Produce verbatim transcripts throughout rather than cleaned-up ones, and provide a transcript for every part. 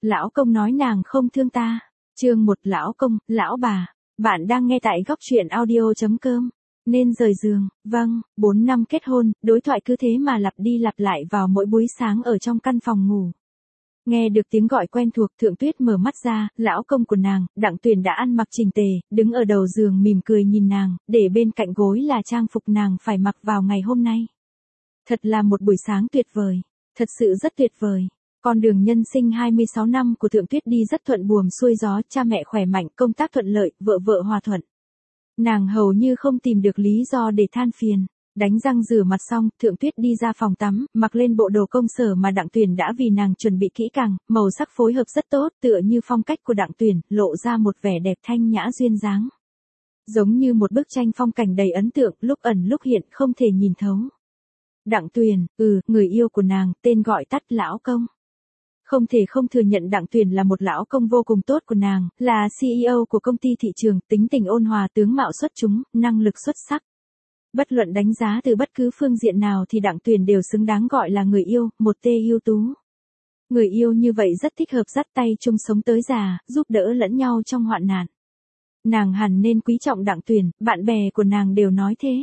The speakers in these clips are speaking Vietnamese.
lão công nói nàng không thương ta. Chương một lão công, lão bà. Bạn đang nghe tại góc truyện audio chấm com. Nên rời giường, vâng, bốn năm kết hôn, đối thoại cứ thế mà lặp đi lặp lại vào mỗi buổi sáng ở trong căn phòng ngủ. Nghe được tiếng gọi quen thuộc, Thượng Tuyết mở mắt ra, lão công của nàng, Đặng Tuyền đã ăn mặc chỉnh tề, đứng ở đầu giường mỉm cười nhìn nàng, để bên cạnh gối là trang phục nàng phải mặc vào ngày hôm nay. Thật là một buổi sáng tuyệt vời, thật sự rất tuyệt vời. Con đường nhân sinh hai mươi sáu năm của Thượng Tuyết đi rất thuận buồm xuôi gió, cha mẹ khỏe mạnh, công tác thuận lợi, vợ vợ hòa thuận. Nàng hầu như không tìm được lý do để than phiền. Đánh răng rửa mặt xong, Thượng Tuyết đi ra phòng tắm, mặc lên bộ đồ công sở mà Đặng Tuyền đã vì nàng chuẩn bị kỹ càng, màu sắc phối hợp rất tốt, tựa như phong cách của Đặng Tuyền, lộ ra một vẻ đẹp thanh nhã duyên dáng. Giống như một bức tranh phong cảnh đầy ấn tượng, lúc ẩn lúc hiện, không thể nhìn thấu. Đặng Tuyền, ừ, người yêu của nàng, tên gọi tắt lão công. Không thể không thừa nhận Đặng Tuyền là một lão công vô cùng tốt của nàng, là xê e ô của công ty thị trường, tính tình ôn hòa, tướng mạo xuất chúng, năng lực xuất sắc. Bất luận đánh giá từ bất cứ phương diện nào thì Đặng Tuyền đều xứng đáng gọi là người yêu, một tê ưu tú. Người yêu như vậy rất thích hợp dắt tay chung sống tới già, giúp đỡ lẫn nhau trong hoạn nạn. Nàng hẳn nên quý trọng Đặng Tuyền, bạn bè của nàng đều nói thế.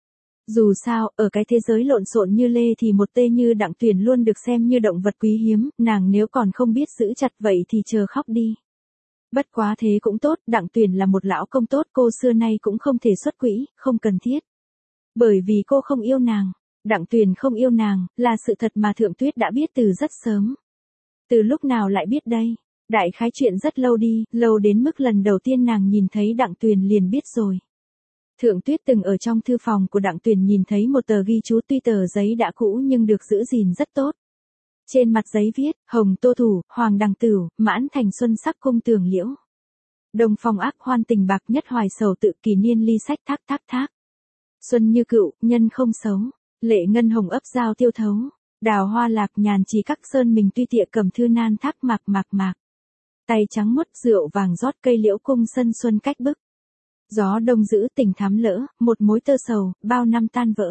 Dù sao, ở cái thế giới lộn xộn như lê thì một tê như Đặng Tuyền luôn được xem như động vật quý hiếm, nàng nếu còn không biết giữ chặt vậy thì chờ khóc đi. Bất quá thế cũng tốt, Đặng Tuyền là một lão công tốt, cô xưa nay cũng không thể xuất quỹ, không cần thiết. Bởi vì cô không yêu nàng, Đặng Tuyền không yêu nàng, là sự thật mà Thượng Tuyết đã biết từ rất sớm. Từ lúc nào lại biết đây? Đại khái chuyện rất lâu đi, lâu đến mức lần đầu tiên nàng nhìn thấy Đặng Tuyền liền biết rồi. Thượng Tuyết từng ở trong thư phòng của Đặng Tuyền nhìn thấy một tờ ghi chú, tuy tờ giấy đã cũ nhưng được giữ gìn rất tốt. Trên mặt giấy viết, Hồng Tô Thủ, Hoàng Đằng Tửu, Mãn Thành Xuân Sắc Cung Tường Liễu. Đông Phong Ác Hoan Tình Bạc Nhất Hoài Sầu Tự Kỳ Niên Ly Sách Thác Thác Thác. Xuân Như Cựu, Nhân Không Xấu, Lệ Ngân Hồng Ấp Giao Tiêu Thấu, Đào Hoa Lạc Nhàn Trì Các Sơn Mình Tuy Tiệ Cầm Thư Nan Thác Mạc Mạc Mạc. Tay trắng muốt rượu vàng rót cây liễu cung sân xuân cách bức. Gió đông giữ tình thắm lỡ, một mối tơ sầu, bao năm tan vỡ.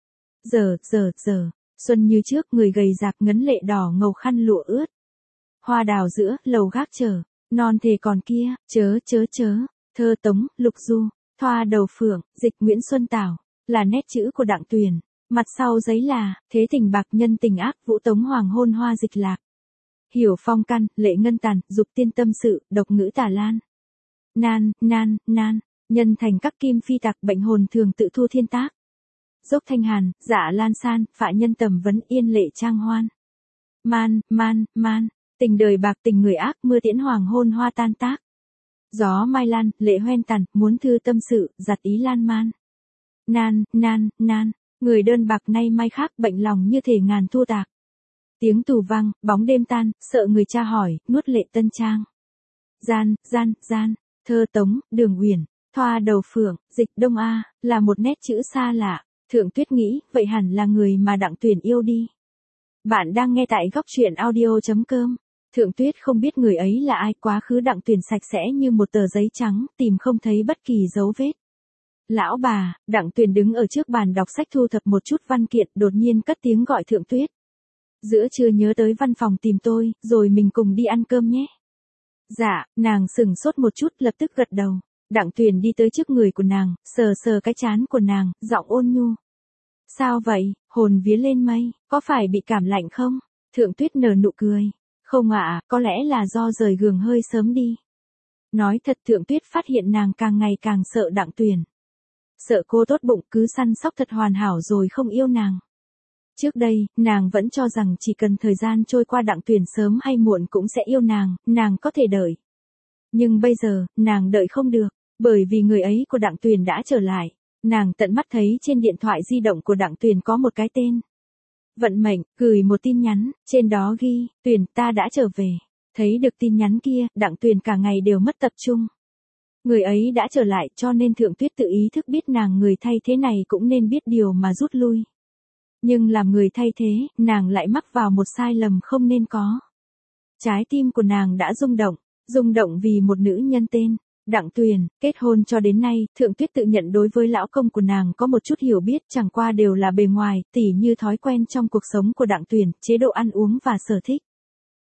Giờ, giờ, giờ, xuân như trước, người gầy rạc ngấn lệ đỏ ngầu khăn lụa ướt. Hoa đào giữa, lầu gác chờ, non thề còn kia, chớ chớ chớ, thơ Tống, Lục Du, Thoa Đầu Phượng, dịch Nguyễn Xuân Tảo, là nét chữ của Đặng Tuyền. Mặt sau giấy là, thế tình bạc nhân tình ác, vũ tống hoàng hôn hoa dịch lạc. Hiểu phong căn, lệ ngân tàn, dục tiên tâm sự, độc ngữ tả lan. Nan, nan, nan. Nhân thành các kim phi tạc, bệnh hồn thường tự thu thiên tác. Dốc thanh hàn, dạ lan san, phạ nhân tầm vấn, yên lệ trang hoan. Man, man, man, tình đời bạc tình người ác, mưa tiễn hoàng hôn hoa tan tác. Gió mai lan, lệ hoen tàn, muốn thư tâm sự, giặt ý lan man. Nan, nan, nan, người đơn bạc nay mai khác, bệnh lòng như thể ngàn thu tạc. Tiếng tù vang, bóng đêm tan, sợ người cha hỏi, nuốt lệ tân trang. Gian, gian, gian, thơ Tống, Đường Uyển. Thoa Đầu Phượng, dịch Đông A, là một nét chữ xa lạ. Thượng Tuyết nghĩ, vậy hẳn là người mà Đặng Tuyền yêu đi. Bạn đang nghe tại góc truyện audio chấm com. Thượng Tuyết không biết người ấy là ai, quá khứ Đặng Tuyền sạch sẽ như một tờ giấy trắng, tìm không thấy bất kỳ dấu vết. Lão bà, Đặng Tuyền đứng ở trước bàn đọc sách thu thập một chút văn kiện, đột nhiên cất tiếng gọi Thượng Tuyết. Giữa trưa nhớ tới văn phòng tìm tôi, rồi mình cùng đi ăn cơm nhé. Dạ, nàng sững sốt một chút, lập tức gật đầu. Đặng Tuyền đi tới trước người của nàng, sờ sờ cái trán của nàng, giọng ôn nhu. Sao vậy, hồn vía lên mây, có phải bị cảm lạnh không? Thượng Tuyết nở nụ cười. Không ạ, có lẽ là do rời giường hơi sớm đi. Nói thật, Thượng Tuyết phát hiện nàng càng ngày càng sợ Đặng Tuyền. Sợ cô tốt bụng cứ săn sóc thật hoàn hảo rồi không yêu nàng. Trước đây, nàng vẫn cho rằng chỉ cần thời gian trôi qua Đặng Tuyền sớm hay muộn cũng sẽ yêu nàng, nàng có thể đợi. Nhưng bây giờ, nàng đợi không được. Bởi vì người ấy của Đặng Tuyền đã trở lại, nàng tận mắt thấy trên điện thoại di động của Đặng Tuyền có một cái tên. Vận mệnh, gửi một tin nhắn, trên đó ghi, Tuyền ta đã trở về. Thấy được tin nhắn kia, Đặng Tuyền cả ngày đều mất tập trung. Người ấy đã trở lại cho nên Thượng Tuyết tự ý thức biết nàng người thay thế này cũng nên biết điều mà rút lui. Nhưng làm người thay thế, nàng lại mắc vào một sai lầm không nên có. Trái tim của nàng đã rung động, rung động vì một nữ nhân tên Đặng Tuyền. Kết hôn cho đến nay, Thượng Tuyết tự nhận đối với lão công của nàng có một chút hiểu biết, chẳng qua đều là bề ngoài, tỉ như thói quen trong cuộc sống của Đặng Tuyền, chế độ ăn uống và sở thích.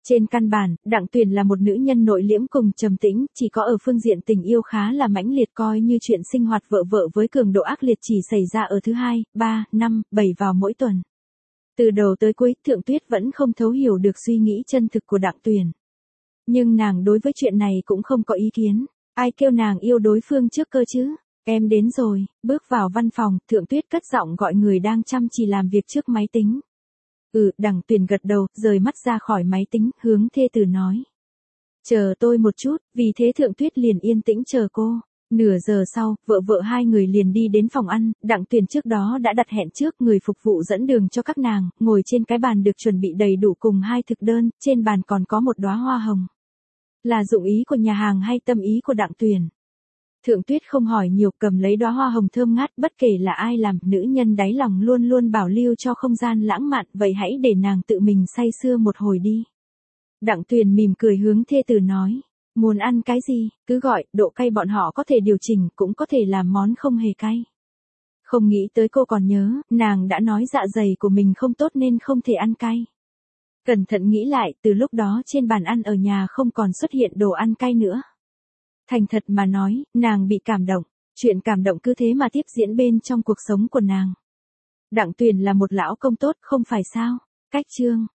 Trên căn bản, Đặng Tuyền là một nữ nhân nội liễm cùng trầm tĩnh, chỉ có ở phương diện tình yêu khá là mãnh liệt, coi như chuyện sinh hoạt vợ vợ với cường độ ác liệt chỉ xảy ra ở thứ hai, ba, năm, bảy vào mỗi tuần. Từ đầu tới cuối, Thượng Tuyết vẫn không thấu hiểu được suy nghĩ chân thực của Đặng Tuyền. Nhưng nàng đối với chuyện này cũng không có ý kiến. Ai kêu nàng yêu đối phương trước cơ chứ? Em đến rồi. Bước vào văn phòng, Thượng Tuyết cất giọng gọi người đang chăm chỉ làm việc trước máy tính. Ừ, Đặng Tuyền gật đầu, rời mắt ra khỏi máy tính, hướng thê tử nói. Chờ tôi một chút, vì thế Thượng Tuyết liền yên tĩnh chờ cô. Nửa giờ sau, vợ vợ hai người liền đi đến phòng ăn, Đặng Tuyền trước đó đã đặt hẹn trước, người phục vụ dẫn đường cho các nàng, ngồi trên cái bàn được chuẩn bị đầy đủ cùng hai thực đơn, trên bàn còn có một đóa hoa hồng. Là dụng ý của nhà hàng hay tâm ý của Đặng Tuyền? Thượng Tuyết không hỏi nhiều, cầm lấy đóa hoa hồng thơm ngát, bất kể là ai làm, nữ nhân đáy lòng luôn luôn bảo lưu cho không gian lãng mạn, vậy hãy để nàng tự mình say sưa một hồi đi. Đặng Tuyền mỉm cười hướng thê tử nói, muốn ăn cái gì, cứ gọi, độ cay bọn họ có thể điều chỉnh, cũng có thể làm món không hề cay. Không nghĩ tới cô còn nhớ, nàng đã nói dạ dày của mình không tốt nên không thể ăn cay. Cẩn thận nghĩ lại, từ lúc đó trên bàn ăn ở nhà không còn xuất hiện đồ ăn cay nữa. Thành thật mà nói, nàng bị cảm động, chuyện cảm động cứ thế mà tiếp diễn bên trong cuộc sống của nàng. Đặng Tuyền là một lão công tốt, không phải sao? Cách chương